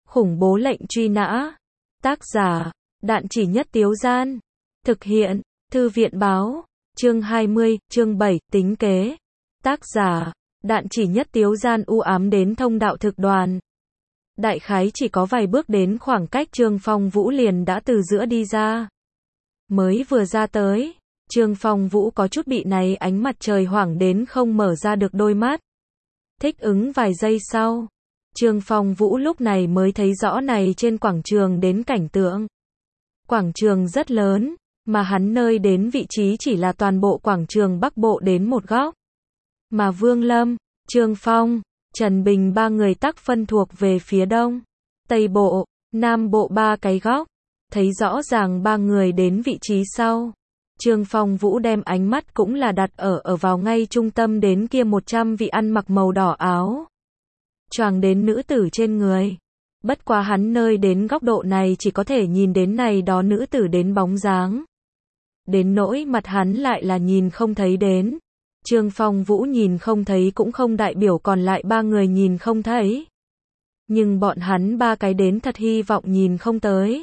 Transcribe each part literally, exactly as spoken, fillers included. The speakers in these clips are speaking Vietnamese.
Khủng bố lệnh truy nã. Tác giả, Đạn Chỉ Nhất Tiếu Gian. Thực hiện, Thư viện báo. Chương hai mươi, chương bảy, tính kế. Tác giả, Đạn Chỉ Nhất Tiếu Gian u ám đến thông đạo thực đoàn. Đại khái chỉ có vài bước đến khoảng cách Trương Phong Vũ liền đã từ giữa đi ra. Mới vừa ra tới, Trương Phong Vũ có chút bị này ánh mặt trời hoảng đến không mở ra được đôi mắt. Thích ứng vài giây sau, Trương Phong Vũ lúc này mới thấy rõ này trên quảng trường đến cảnh tượng. Quảng trường rất lớn, mà hắn nơi đến vị trí chỉ là toàn bộ quảng trường Bắc Bộ đến một góc. Mà Vương Lâm, Trương Phong, Trần Bình ba người tắc phân thuộc về phía Đông, Tây Bộ, Nam Bộ ba cái góc. Thấy rõ ràng ba người đến vị trí sau, Trương Phong Vũ đem ánh mắt cũng là đặt ở ở vào ngay trung tâm đến kia một trăm vị ăn mặc màu đỏ áo choàng đến nữ tử trên người. Bất quá hắn nơi đến góc độ này chỉ có thể nhìn đến này đó nữ tử đến bóng dáng. Đến nỗi mặt hắn lại là nhìn không thấy đến. Trương Phong Vũ nhìn không thấy cũng không đại biểu còn lại ba người nhìn không thấy. Nhưng bọn hắn ba cái đến thật hy vọng nhìn không tới.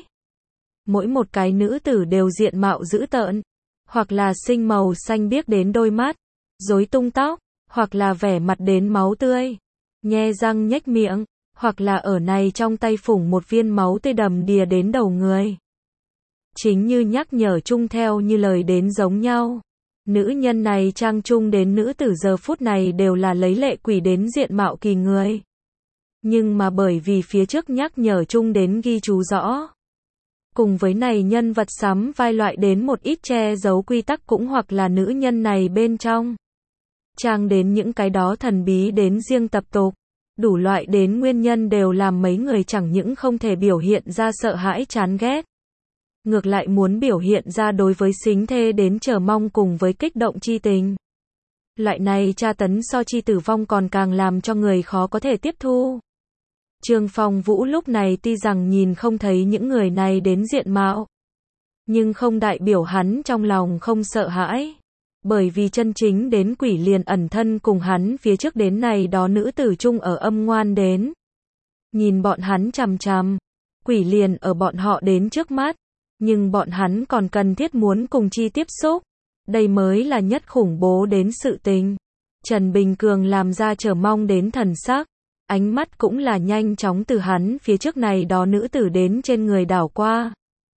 Mỗi một cái nữ tử đều diện mạo dữ tợn, hoặc là sinh màu xanh biếc đến đôi mắt, rối tung tóc, hoặc là vẻ mặt đến máu tươi, nhe răng nhếch miệng, hoặc là ở này trong tay phủng một viên máu tươi đầm đìa đến đầu người. Chính như nhắc nhở chung theo như lời đến giống nhau. Nữ nhân này trang chung đến nữ tử giờ phút này đều là lấy lệ quỷ đến diện mạo kỳ người. Nhưng mà bởi vì phía trước nhắc nhở chung đến ghi chú rõ. Cùng với này nhân vật sắm vai loại đến một ít che giấu quy tắc cũng hoặc là nữ nhân này bên trong. Trang đến những cái đó thần bí đến riêng tập tục. Đủ loại đến nguyên nhân đều làm mấy người chẳng những không thể biểu hiện ra sợ hãi chán ghét. Ngược lại muốn biểu hiện ra đối với xính thê đến chờ mong cùng với kích động chi tình. Loại này tra tấn so chi tử vong còn càng làm cho người khó có thể tiếp thu. Trương Phong Vũ lúc này tuy rằng nhìn không thấy những người này đến diện mạo, nhưng không đại biểu hắn trong lòng không sợ hãi. Bởi vì chân chính đến quỷ liền ẩn thân cùng hắn phía trước đến này đó nữ tử chung ở âm ngoan đến. Nhìn bọn hắn chằm chằm, quỷ liền ở bọn họ đến trước mắt, nhưng bọn hắn còn cần thiết muốn cùng chi tiếp xúc. Đây mới là nhất khủng bố đến sự tình. Trần Bình Cường làm ra chờ mong đến thần sắc, ánh mắt cũng là nhanh chóng từ hắn phía trước này đó nữ tử đến trên người đảo qua.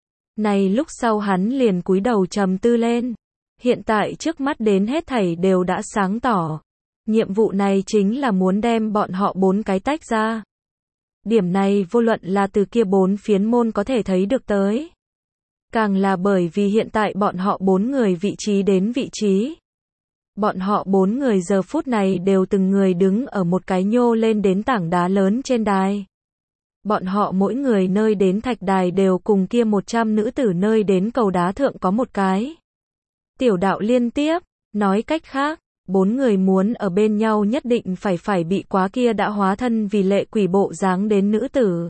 Này lúc sau hắn liền cúi đầu trầm tư lên. Hiện tại trước mắt đến hết thảy đều đã sáng tỏ. Nhiệm vụ này chính là muốn đem bọn họ bốn cái tách ra. Điểm này vô luận là từ kia bốn phiến môn có thể thấy được tới. Càng là bởi vì hiện tại bọn họ bốn người vị trí đến vị trí. Bọn họ bốn người giờ phút này đều từng người đứng ở một cái nhô lên đến tảng đá lớn trên đài. Bọn họ mỗi người nơi đến thạch đài đều cùng kia một trăm nữ tử nơi đến cầu đá thượng có một cái tiểu đạo liên tiếp. Nói cách khác, bốn người muốn ở bên nhau nhất định phải phải bị quá kia đã hóa thân vì lệ quỷ bộ dáng đến nữ tử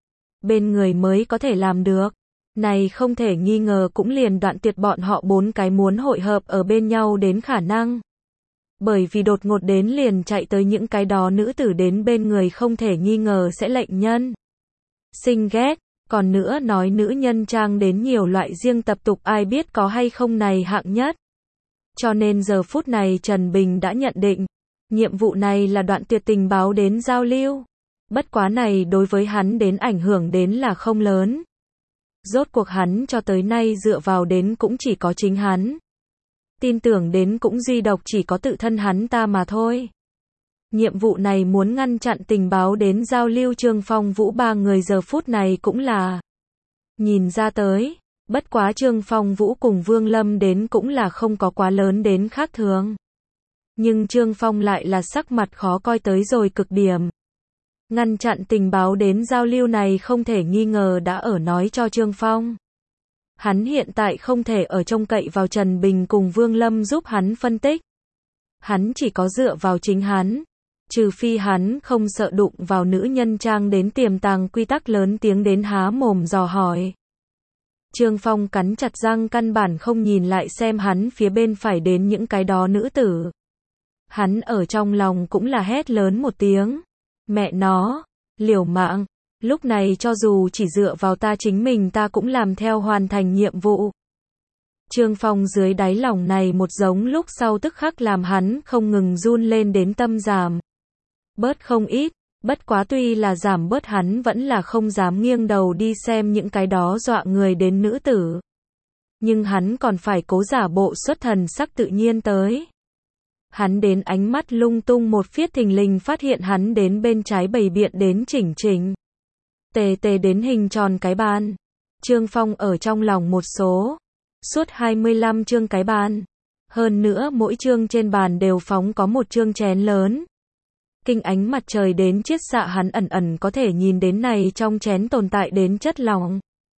bên người mới có thể làm được. Này không thể nghi ngờ cũng liền đoạn tuyệt bọn họ bốn cái muốn hội hợp ở bên nhau đến khả năng. Bởi vì đột ngột đến liền chạy tới những cái đó nữ tử đến bên người không thể nghi ngờ sẽ lệnh nhân sinh ghét. Còn nữa nói nữ nhân trang đến nhiều loại riêng tập tục ai biết có hay không này hạng nhất. Cho nên giờ phút này Trần Bình đã nhận định, nhiệm vụ này là đoạn tuyệt tình báo đến giao lưu. Bất quá này đối với hắn đến ảnh hưởng đến là không lớn. Rốt cuộc hắn cho tới nay dựa vào đến cũng chỉ có chính hắn. Tin tưởng đến cũng duy độc chỉ có tự thân hắn ta mà thôi. Nhiệm vụ này muốn ngăn chặn tình báo đến giao lưu. Trương Phong Vũ ba người giờ phút này cũng là nhìn ra tới. Bất quá Trương Phong Vũ cùng Vương Lâm đến cũng là không có quá lớn đến khác thường. Nhưng Trương Phong lại là sắc mặt khó coi tới rồi cực điểm. Ngăn chặn tình báo đến giao lưu này không thể nghi ngờ đã ở nói cho Trương Phong. Hắn hiện tại không thể ở trông cậy vào Trần Bình cùng Vương Lâm giúp hắn phân tích. Hắn chỉ có dựa vào chính hắn. Trừ phi hắn không sợ đụng vào nữ nhân trang đến tiềm tàng quy tắc lớn tiếng đến há mồm dò hỏi. Trương Phong cắn chặt răng căn bản không nhìn lại xem hắn phía bên phải đến những cái đó nữ tử. Hắn ở trong lòng cũng là hét lớn một tiếng. Mẹ nó, liều mạng, Lúc này cho dù chỉ dựa vào ta chính mình ta cũng làm theo hoàn thành nhiệm vụ. Trương Phong dưới đáy lòng này một giống lúc sau tức khắc làm hắn không ngừng run lên đến tâm giảm. Bớt không ít, bất quá tuy là giảm bớt hắn vẫn là không dám nghiêng đầu đi xem những cái đó dọa người đến nữ tử. Nhưng hắn còn phải cố giả bộ xuất thần sắc tự nhiên tới. Hắn đến ánh mắt lung tung một phiết thình lình phát hiện hắn đến bên trái bày biện đến chỉnh chỉnh. Tề tề đến hình tròn cái bàn. Trương Phong ở trong lòng một số. Suốt hai mươi lăm chương cái bàn. Hơn nữa mỗi chương trên bàn đều phóng có một chương chén lớn. Kinh ánh mặt trời đến chiết xạ hắn ẩn ẩn có thể nhìn đến này trong chén tồn tại đến chất lỏng.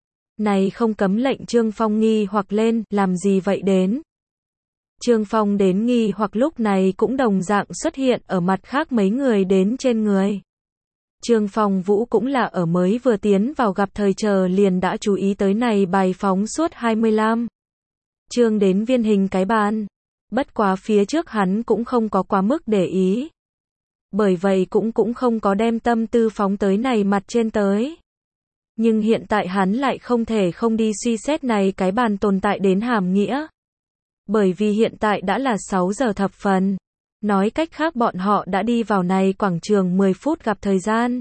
Này không cấm lệnh Trương Phong nghi hoặc lên, làm gì vậy đến? Trương Phong đến nghi hoặc lúc này cũng đồng dạng xuất hiện ở mặt khác mấy người đến trên người. Trương Phong Vũ cũng là ở mới vừa tiến vào gặp thời chờ liền đã chú ý tới này bài phóng suốt hai mươi lăm chương đến viên hình cái bàn. Bất quá phía trước hắn cũng không có quá mức để ý. Bởi vậy cũng cũng không có đem tâm tư phóng tới này mặt trên tới. Nhưng hiện tại hắn lại không thể không đi suy xét này cái bàn tồn tại đến hàm nghĩa. Bởi vì hiện tại đã là sáu giờ thập phần. Nói cách khác bọn họ đã đi vào này quảng trường mười phút gặp thời gian.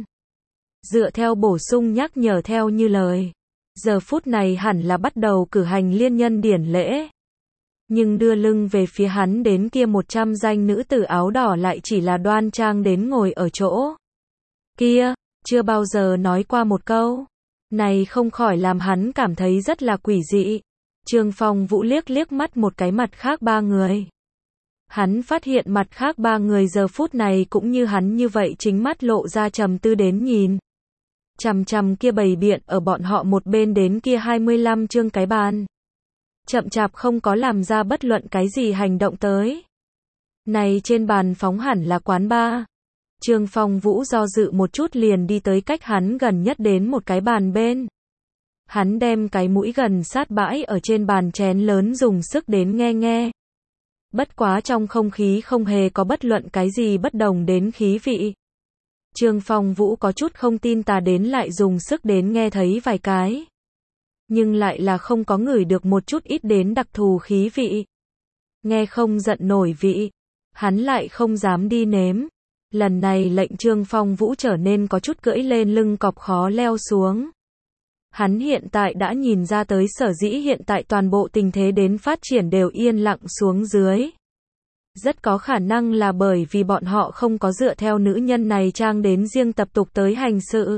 Dựa theo bổ sung nhắc nhở theo như lời. Giờ phút này hẳn là bắt đầu cử hành liên nhân điển lễ. Nhưng đưa lưng về phía hắn đến kia một trăm danh nữ tử áo đỏ lại chỉ là đoan trang đến ngồi ở chỗ. Kia, chưa bao giờ nói qua một câu. Này không khỏi làm hắn cảm thấy rất là quỷ dị. Trương Phong Vũ liếc liếc mắt một cái mặt khác ba người. Hắn phát hiện mặt khác ba người giờ phút này cũng như hắn như vậy chính mắt lộ ra trầm tư đến nhìn. Chằm chằm kia bày biện ở bọn họ một bên đến kia hai mươi lăm chương cái bàn. Chậm chạp không có làm ra bất luận cái gì hành động tới. Này trên bàn phóng hẳn là quán bar. Trương Phong Vũ do dự một chút liền đi tới cách hắn gần nhất đến một cái bàn bên. Hắn đem cái mũi gần sát bãi ở trên bàn chén lớn dùng sức đến nghe nghe. Bất quá trong không khí không hề có bất luận cái gì bất đồng đến khí vị. Trương Phong Vũ có chút không tin tà đến lại dùng sức đến nghe thấy vài cái. Nhưng lại là không có ngửi được một chút ít đến đặc thù khí vị. Nghe không giận nổi vị. Hắn lại không dám đi nếm. Lần này lệnh Trương Phong Vũ trở nên có chút cưỡi lên lưng cọp khó leo xuống. Hắn hiện tại đã nhìn ra tới sở dĩ hiện tại toàn bộ tình thế đến phát triển đều yên lặng xuống dưới. Rất có khả năng là bởi vì bọn họ không có dựa theo nữ nhân này trang đến riêng tập tục tới hành sự.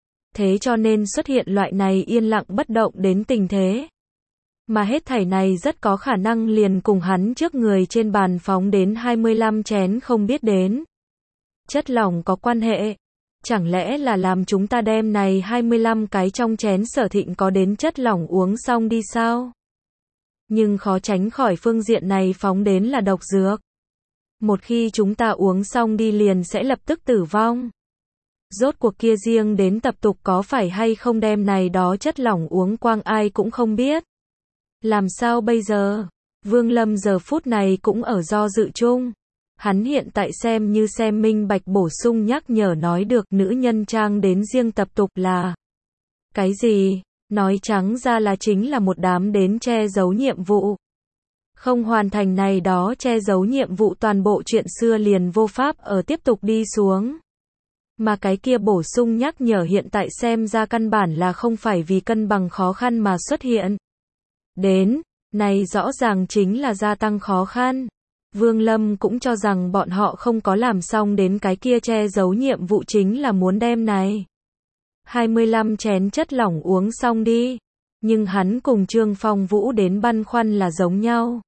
Thế cho nên xuất hiện loại này yên lặng bất động đến tình thế. Mà hết thảy này rất có khả năng liền cùng hắn trước người trên bàn phóng đến hai mươi lăm chén không biết đến. Chất lỏng có quan hệ. Chẳng lẽ là làm chúng ta đem này hai mươi lăm cái trong chén sở thịnh có đến chất lỏng uống xong đi sao? Nhưng khó tránh khỏi phương diện này phóng đến là độc dược. Một khi chúng ta uống xong đi liền sẽ lập tức tử vong. Rốt cuộc kia riêng đến tập tục có phải hay không đem này đó chất lỏng uống quang ai cũng không biết. Làm sao bây giờ? Vương Lâm giờ phút này cũng ở do dự chung. Hắn hiện tại xem như xem minh bạch bổ sung nhắc nhở nói được nữ nhân trang đến riêng tập tục là cái gì? Nói trắng ra là chính là một đám đến che giấu nhiệm vụ. Không hoàn thành này đó che giấu nhiệm vụ toàn bộ chuyện xưa liền vô pháp ở tiếp tục đi xuống. Mà cái kia bổ sung nhắc nhở hiện tại xem ra căn bản là không phải vì cân bằng khó khăn mà xuất hiện. Đến, này rõ ràng chính là gia tăng khó khăn. Vương Lâm cũng cho rằng bọn họ không có làm xong đến cái kia che giấu nhiệm vụ chính là muốn đem này hai mươi lăm chén chất lỏng uống xong đi. Nhưng hắn cùng Trương Phong Vũ đến băn khoăn là giống nhau.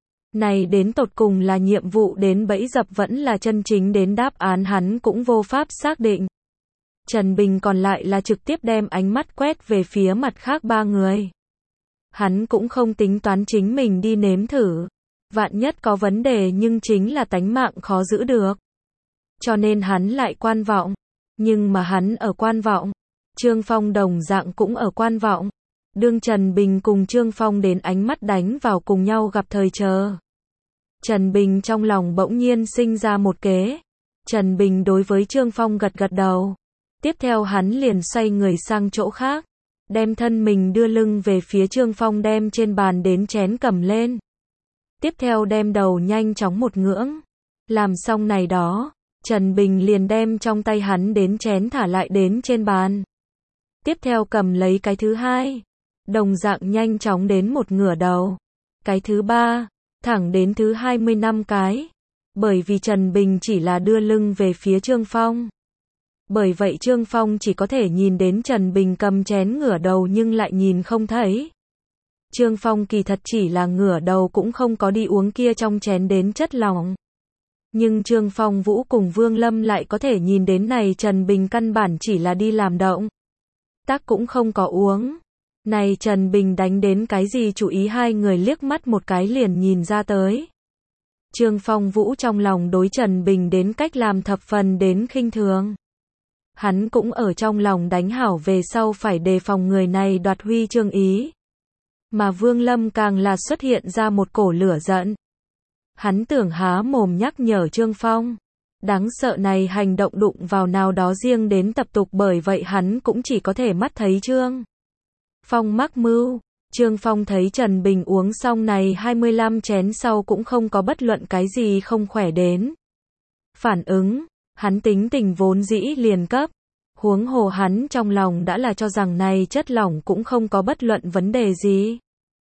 Này đến tột cùng là nhiệm vụ đến bẫy dập vẫn là chân chính đến đáp án hắn cũng vô pháp xác định. Trần Bình còn lại là trực tiếp đem ánh mắt quét về phía mặt khác ba người. Hắn cũng không tính toán chính mình đi nếm thử. Vạn nhất có vấn đề nhưng chính là tánh mạng khó giữ được. Cho nên hắn lại quan vọng. Nhưng mà hắn ở quan vọng. Trương Phong đồng dạng cũng ở quan vọng. Đương Trần Bình cùng Trương Phong đến ánh mắt đánh vào cùng nhau gặp thời chờ. Trần Bình trong lòng bỗng nhiên sinh ra một kế. Trần Bình đối với Trương Phong gật gật đầu. Tiếp theo hắn liền xoay người sang chỗ khác, đem thân mình đưa lưng về phía Trương Phong, đem trên bàn đến chén cầm lên. Tiếp theo đem đầu nhanh chóng một ngưỡng. Làm xong này đó, Trần Bình liền đem trong tay hắn đến chén thả lại đến trên bàn. Tiếp theo cầm lấy cái thứ hai, đồng dạng nhanh chóng đến một ngửa đầu. Cái thứ ba, thẳng đến thứ hai mươi lăm cái. Bởi vì Trần Bình chỉ là đưa lưng về phía Trương Phong. Bởi vậy Trương Phong chỉ có thể nhìn đến Trần Bình cầm chén ngửa đầu nhưng lại nhìn không thấy. Trương Phong kỳ thật chỉ là ngửa đầu cũng không có đi uống kia trong chén đến chất lỏng. Nhưng Trương Phong Vũ cùng Vương Lâm lại có thể nhìn đến này Trần Bình căn bản chỉ là đi làm động tác cũng không có uống. Này Trần Bình đánh đến cái gì chú ý hai người liếc mắt một cái liền nhìn ra tới. Trương Phong Vũ trong lòng đối Trần Bình đến cách làm thập phần đến khinh thường. Hắn cũng ở trong lòng đánh hảo về sau phải đề phòng người này đoạt huy chương ý. Mà Vương Lâm càng là xuất hiện ra một cổ lửa giận. Hắn tưởng há mồm nhắc nhở Trương Phong. Đáng sợ này hành động đụng vào nào đó riêng đến tập tục, bởi vậy hắn cũng chỉ có thể mắt thấy Trương Phong mắc mưu. Trương Phong thấy Trần Bình uống xong này hai mươi lăm chén sau cũng không có bất luận cái gì không khỏe đến phản ứng, hắn tính tình vốn dĩ liền cấp. Huống hồ hắn trong lòng đã là cho rằng này chất lỏng cũng không có bất luận vấn đề gì.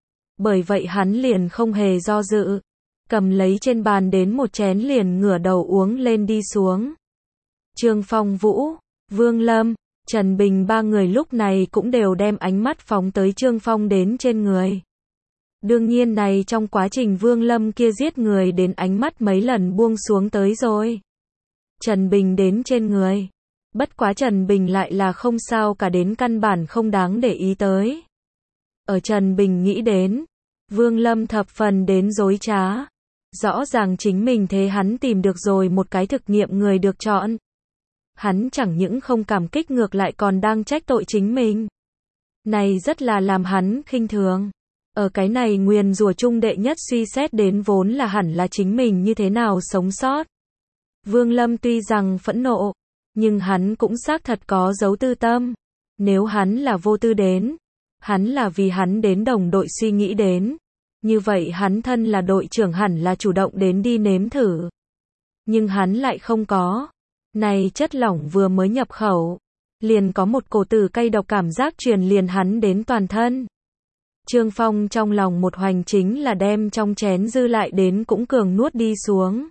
Bởi vậy hắn liền không hề do dự. Cầm lấy trên bàn đến một chén liền ngửa đầu uống lên đi xuống. Trương Phong Vũ, Vương Lâm, Trần Bình ba người lúc này cũng đều đem ánh mắt phóng tới Trương Phong đến trên người. Đương nhiên này trong quá trình Vương Lâm kia giết người đến ánh mắt mấy lần buông xuống tới rồi. Trần Bình đến trên người. Bất quá Trần Bình lại là không sao cả, đến căn bản không đáng để ý tới. Ở Trần Bình nghĩ đến, Vương Lâm thập phần đến dối trá. Rõ ràng chính mình thế hắn tìm được rồi một cái thực nghiệm người được chọn. Hắn chẳng những không cảm kích ngược lại còn đang trách tội chính mình. Này rất là làm hắn khinh thường. Ở cái này nguyền rủa chung đệ nhất suy xét đến vốn là hẳn là chính mình như thế nào sống sót. Vương Lâm tuy rằng phẫn nộ, nhưng hắn cũng xác thật có dấu tư tâm. Nếu hắn là vô tư đến, hắn là vì hắn đến đồng đội suy nghĩ đến. Như vậy hắn thân là đội trưởng hẳn là chủ động đến đi nếm thử. Nhưng hắn lại không có. Này chất lỏng vừa mới nhập khẩu, liền có một cổ tử cay độc cảm giác truyền liền hắn đến toàn thân. Trương Phong trong lòng một hoành chính là đem trong chén dư lại đến cũng cường nuốt đi xuống.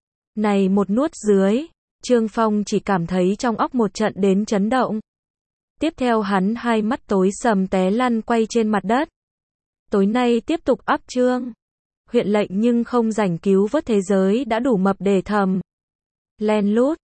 Này một nuốt dưới, Trương Phong chỉ cảm thấy trong óc một trận đến chấn động. Tiếp theo hắn hai mắt tối sầm té lăn quay trên mặt đất. Tối nay tiếp tục áp trương. Huyện lệnh nhưng không rảnh cứu vớt thế giới đã đủ mập để thầm. Len lút.